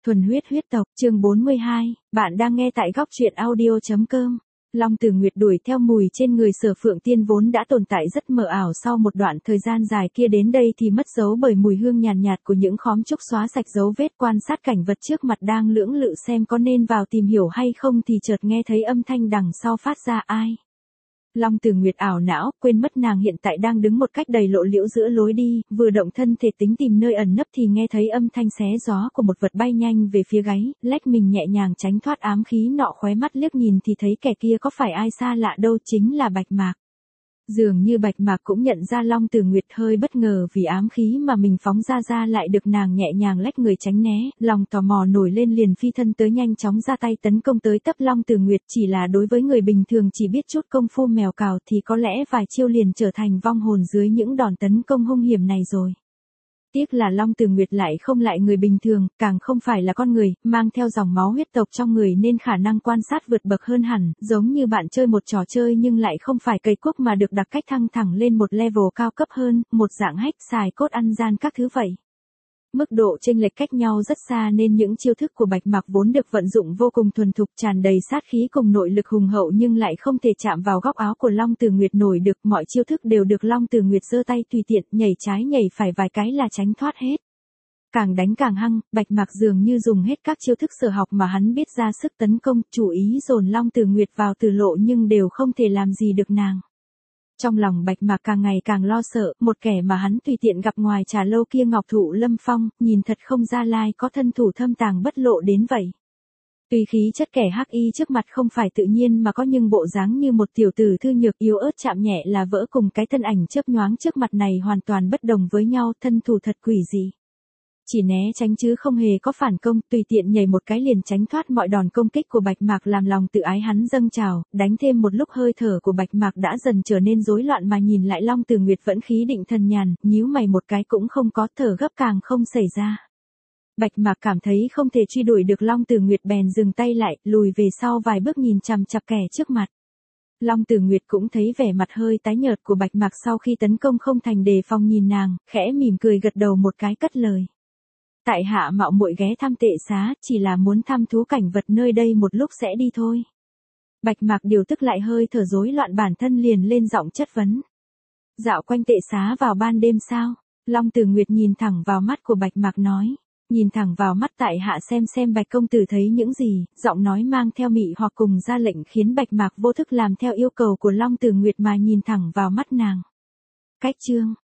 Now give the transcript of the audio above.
Thuần huyết huyết tộc, chương 42, bạn đang nghe tại góc truyện audio.com. Long Tử Nguyệt đuổi theo mùi trên người Sở Phượng Tiên vốn đã tồn tại rất mờ ảo, sau một đoạn thời gian dài kia đến đây thì mất dấu bởi mùi hương nhàn nhạt của những khóm trúc xóa sạch dấu vết. Quan sát cảnh vật trước mặt đang lưỡng lự xem có nên vào tìm hiểu hay không thì chợt nghe thấy âm thanh đằng sau phát ra: ai? Long Tử Nguyệt ảo não, quên mất nàng hiện tại đang đứng một cách đầy lộ liễu giữa lối đi, vừa động thân thể tính tìm nơi ẩn nấp thì nghe thấy âm thanh xé gió của một vật bay nhanh về phía gáy, lách mình nhẹ nhàng tránh thoát ám khí nọ, khóe mắt liếc nhìn thì thấy kẻ kia có phải ai xa lạ đâu, chính là Bạch Mạc. Dường như Bạch Mạc cũng nhận ra Long Tử Nguyệt, hơi bất ngờ vì ám khí mà mình phóng ra lại được nàng nhẹ nhàng lách người tránh né, lòng tò mò nổi lên liền phi thân tới, nhanh chóng ra tay tấn công tới tấp Long Tử Nguyệt. Chỉ là đối với người bình thường chỉ biết chút công phu mèo cào thì có lẽ vài chiêu liền trở thành vong hồn dưới những đòn tấn công hung hiểm này rồi. Tiếc là Long Tử Nguyệt lại không lại người bình thường, càng không phải là con người, mang theo dòng máu huyết tộc trong người nên khả năng quan sát vượt bậc hơn hẳn, giống như bạn chơi một trò chơi nhưng lại không phải cày cuốc mà được đặt cách thăng thẳng lên một level cao cấp hơn, một dạng hack xài cốt ăn gian các thứ vậy. Mức độ chênh lệch cách nhau rất xa nên những chiêu thức của Bạch Mạc vốn được vận dụng vô cùng thuần thục, tràn đầy sát khí cùng nội lực hùng hậu nhưng lại không thể chạm vào góc áo của Long Tử Nguyệt nổi được, mọi chiêu thức đều được Long Tử Nguyệt giơ tay tùy tiện nhảy trái nhảy phải vài cái là tránh thoát hết. Càng đánh càng hăng, Bạch Mạc dường như dùng hết các chiêu thức sở học mà hắn biết ra sức tấn công, chủ ý dồn Long Tử Nguyệt vào tử lộ nhưng đều không thể làm gì được nàng. Trong lòng Bạch Mạc càng ngày càng lo sợ, một kẻ mà hắn tùy tiện gặp ngoài trà lâu kia Ngọc Thụ Lâm Phong, nhìn thật không ra lai có thân thủ thâm tàng bất lộ đến vậy. Tuy khí chất kẻ hắc y trước mặt không phải tự nhiên mà có, nhưng bộ dáng như một tiểu tử thư nhược yếu ớt chạm nhẹ là vỡ cùng cái thân ảnh chớp nhoáng trước mặt này hoàn toàn bất đồng với nhau, thân thủ thật quỷ dị. Chỉ né tránh chứ không hề có phản công, tùy tiện nhảy một cái liền tránh thoát mọi đòn công kích của Bạch Mạc, làm lòng tự ái hắn dâng trào, đánh thêm một lúc hơi thở của Bạch Mạc đã dần trở nên rối loạn mà nhìn lại Long Tử Nguyệt vẫn khí định thần nhàn, nhíu mày một cái cũng không có, thở gấp càng không xảy ra. Bạch Mạc cảm thấy không thể truy đuổi được Long Tử Nguyệt bèn dừng tay lại, lùi về sau vài bước nhìn chằm chằm kẻ trước mặt. Long Tử Nguyệt cũng thấy vẻ mặt hơi tái nhợt của Bạch Mạc sau khi tấn công không thành, đề phòng nhìn nàng, khẽ mỉm cười gật đầu một cái, cất lời: tại hạ mạo muội ghé thăm tệ xá, chỉ là muốn thăm thú cảnh vật nơi đây một lúc sẽ đi thôi. Bạch Mạc điều tức lại hơi thở rối loạn bản thân liền lên giọng chất vấn. Dạo quanh tệ xá vào ban đêm sao? Long Tử Nguyệt nhìn thẳng vào mắt của Bạch Mạc nói. Nhìn thẳng vào mắt tại hạ xem Bạch công tử thấy những gì, giọng nói mang theo mị hoặc cùng ra lệnh khiến Bạch Mạc vô thức làm theo yêu cầu của Long Tử Nguyệt mà nhìn thẳng vào mắt nàng. Cách chương